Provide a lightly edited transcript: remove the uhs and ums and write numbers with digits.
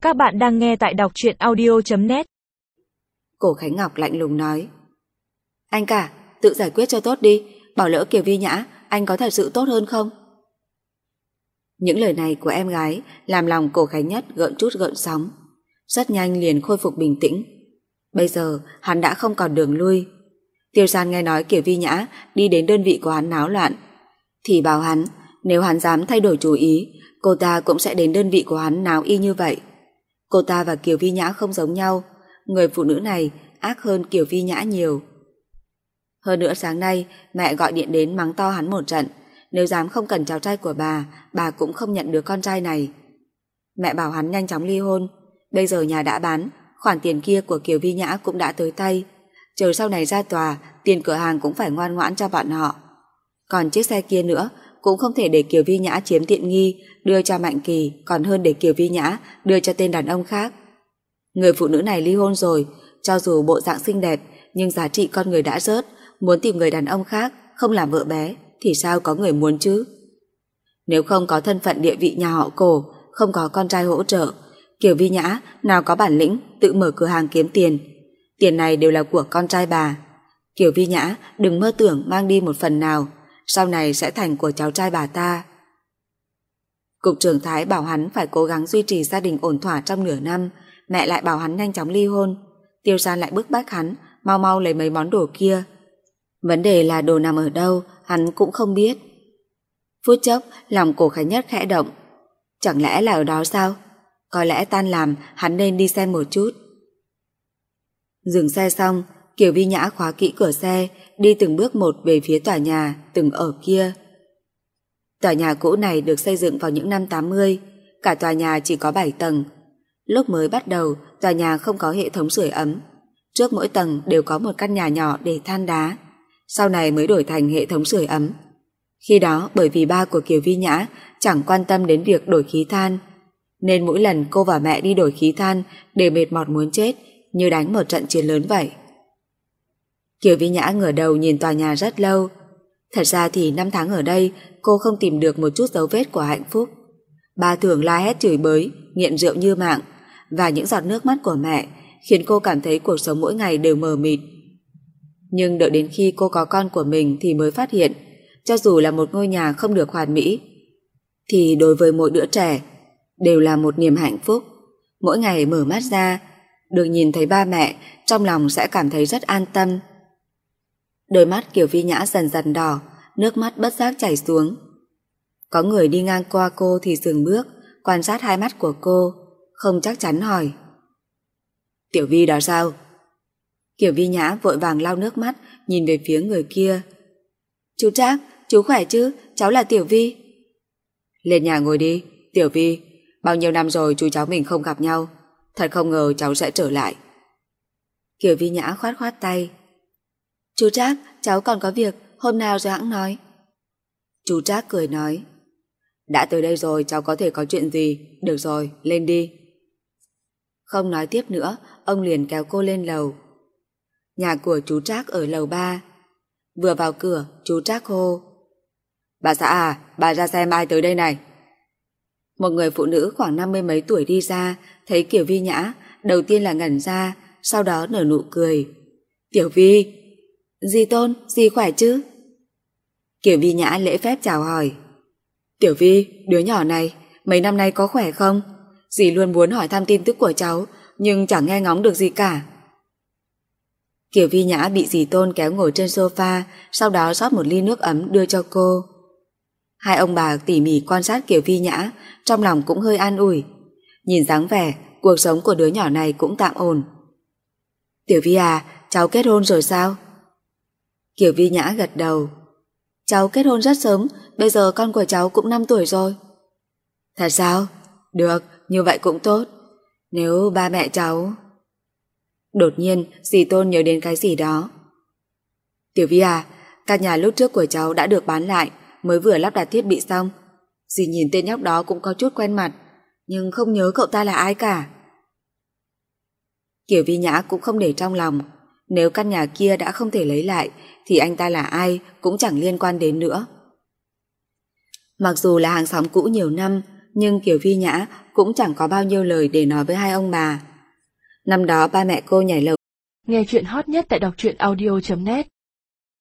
Các bạn đang nghe tại đọc truyện audio.net. Cổ Khánh Ngọc lạnh lùng nói: Anh cả, tự giải quyết cho tốt đi, bảo lỡ Kiều Vi Nhã, anh có thật sự tốt hơn không? Những lời này của em gái làm lòng Cổ Khánh Nhất gợn chút gợn sóng, rất nhanh liền khôi phục bình tĩnh. Bây giờ hắn đã không còn đường lui. Tiêu San nghe nói Kiều Vi Nhã đi đến đơn vị của hắn náo loạn, thì bảo hắn nếu hắn dám thay đổi chủ ý, cô ta cũng sẽ đến đơn vị của hắn náo y như vậy. Cô ta và Kiều Vi Nhã không giống nhau, người phụ nữ này ác hơn Kiều Vi Nhã nhiều. Hơn nữa sáng nay mẹ gọi điện đến mắng to hắn một trận, nếu dám không cần cháu trai của bà cũng không nhận được con trai này. Mẹ bảo hắn nhanh chóng ly hôn, bây giờ nhà đã bán, khoản tiền kia của Kiều Vi Nhã cũng đã tới tay, chờ sau này ra tòa, tiền cửa hàng cũng phải ngoan ngoãn cho bọn họ. Còn chiếc xe kia nữa, cũng không thể để Kiều Vi Nhã chiếm tiện nghi đưa cho Mạnh Kỳ, còn hơn để Kiều Vi Nhã đưa cho tên đàn ông khác. Người phụ nữ này ly hôn rồi, cho dù bộ dạng xinh đẹp nhưng giá trị con người đã rớt, muốn tìm người đàn ông khác không làm vợ bé thì sao có người muốn chứ? Nếu không có thân phận địa vị nhà họ Cổ, không có con trai hỗ trợ, Kiều Vi Nhã nào có bản lĩnh tự mở cửa hàng kiếm tiền. Tiền này đều là của con trai bà. Kiều Vi Nhã đừng mơ tưởng mang đi một phần nào, sau này sẽ thành của cháu trai bà ta. Cục trưởng Thái bảo hắn phải cố gắng duy trì gia đình ổn thỏa trong nửa năm, mẹ lại bảo hắn nhanh chóng ly hôn. Tiêu San lại bức bách hắn mau mau lấy mấy món đồ kia. Vấn đề là đồ nằm ở đâu hắn cũng không biết. Phút chốc lòng Cổ Khánh Nhất khẽ động. Chẳng lẽ là ở đó sao? Có lẽ tan làm hắn nên đi xem một chút. Dừng xe xong, Kiều Vi Nhã khóa kỹ cửa xe, đi từng bước một về phía tòa nhà từng ở kia. Tòa nhà cũ này được xây dựng vào những năm 80, cả tòa nhà chỉ có 7 tầng. Lúc mới bắt đầu, tòa nhà không có hệ thống sưởi ấm. Trước mỗi tầng đều có một căn nhà nhỏ để than đá, sau này mới đổi thành hệ thống sưởi ấm. Khi đó bởi vì ba của Kiều Vi Nhã chẳng quan tâm đến việc đổi khí than, nên mỗi lần cô và mẹ đi đổi khí than đều mệt mỏi muốn chết, như đánh một trận chiến lớn vậy. Kiều Vi Nhã ngửa đầu nhìn tòa nhà rất lâu. Thật ra thì năm tháng ở đây cô không tìm được một chút dấu vết của hạnh phúc. Ba thường la hét chửi bới, nghiện rượu như mạng, và những giọt nước mắt của mẹ khiến cô cảm thấy cuộc sống mỗi ngày đều mờ mịt. Nhưng đợi đến khi cô có con của mình thì mới phát hiện, cho dù là một ngôi nhà không được hoàn mỹ, thì đối với mỗi đứa trẻ đều là một niềm hạnh phúc. Mỗi ngày mở mắt ra, được nhìn thấy ba mẹ, trong lòng sẽ cảm thấy rất an tâm. Đôi mắt Kiều Vi Nhã dần dần đỏ, nước mắt bất giác chảy xuống. Có người đi ngang qua cô thì dừng bước, quan sát hai mắt của cô, không chắc chắn hỏi: Tiểu Vi đó sao? Kiều Vi Nhã vội vàng lau nước mắt, nhìn về phía người kia. Chú Trác, chú khỏe chứ? Cháu là Tiểu Vi. Lên nhà ngồi đi, Tiểu Vi. Bao nhiêu năm rồi chú cháu mình không gặp nhau, thật không ngờ cháu sẽ trở lại. Kiều Vi Nhã khoát khoát tay. Chú Trác, cháu còn có việc, hôm nào rồi hẵng nói. Chú Trác cười nói: Đã tới đây rồi, cháu có thể có chuyện gì? Được rồi, lên đi. Không nói tiếp nữa, ông liền kéo cô lên lầu. Nhà của chú Trác ở lầu 3. Vừa vào cửa, chú Trác hô: Bà xã à, bà ra xem ai tới đây này. Một người phụ nữ khoảng 50 mấy tuổi đi ra, thấy Kiều Vi Nhã, đầu tiên là ngẩn ra, sau đó nở nụ cười. Tiểu Vi. Dì Tôn, dì khỏe chứ? Kiều Vi Nhã lễ phép chào hỏi. Tiểu Vi, đứa nhỏ này, mấy năm nay có khỏe không? Dì luôn muốn hỏi thăm tin tức của cháu, nhưng chẳng nghe ngóng được gì cả. Kiều Vi Nhã bị dì Tôn kéo ngồi trên sofa, sau đó rót một ly nước ấm đưa cho cô. Hai ông bà tỉ mỉ quan sát Kiều Vi Nhã, trong lòng cũng hơi an ủi. Nhìn dáng vẻ, cuộc sống của đứa nhỏ này cũng tạm ổn. Tiểu Vi à, cháu kết hôn rồi sao? Kiều Vi Nhã gật đầu. Cháu kết hôn rất sớm, bây giờ con của cháu cũng 5 tuổi rồi. Thật sao? Được, như vậy cũng tốt. Nếu ba mẹ cháu... Đột nhiên, dì Tôn nhớ đến cái gì đó. Tiểu Vi à, căn nhà lúc trước của cháu đã được bán lại, mới vừa lắp đặt thiết bị xong. Dì nhìn tên nhóc đó cũng có chút quen mặt, nhưng không nhớ cậu ta là ai cả. Kiều Vi Nhã cũng không để trong lòng. Nếu căn nhà kia đã không thể lấy lại, thì anh ta là ai cũng chẳng liên quan đến nữa. Mặc dù là hàng xóm cũ nhiều năm, nhưng Kiều Vi Nhã cũng chẳng có bao nhiêu lời để nói với hai ông bà. Năm đó ba mẹ cô nhảy lầu. Nghe chuyện hot nhất tại đọc truyện audio.net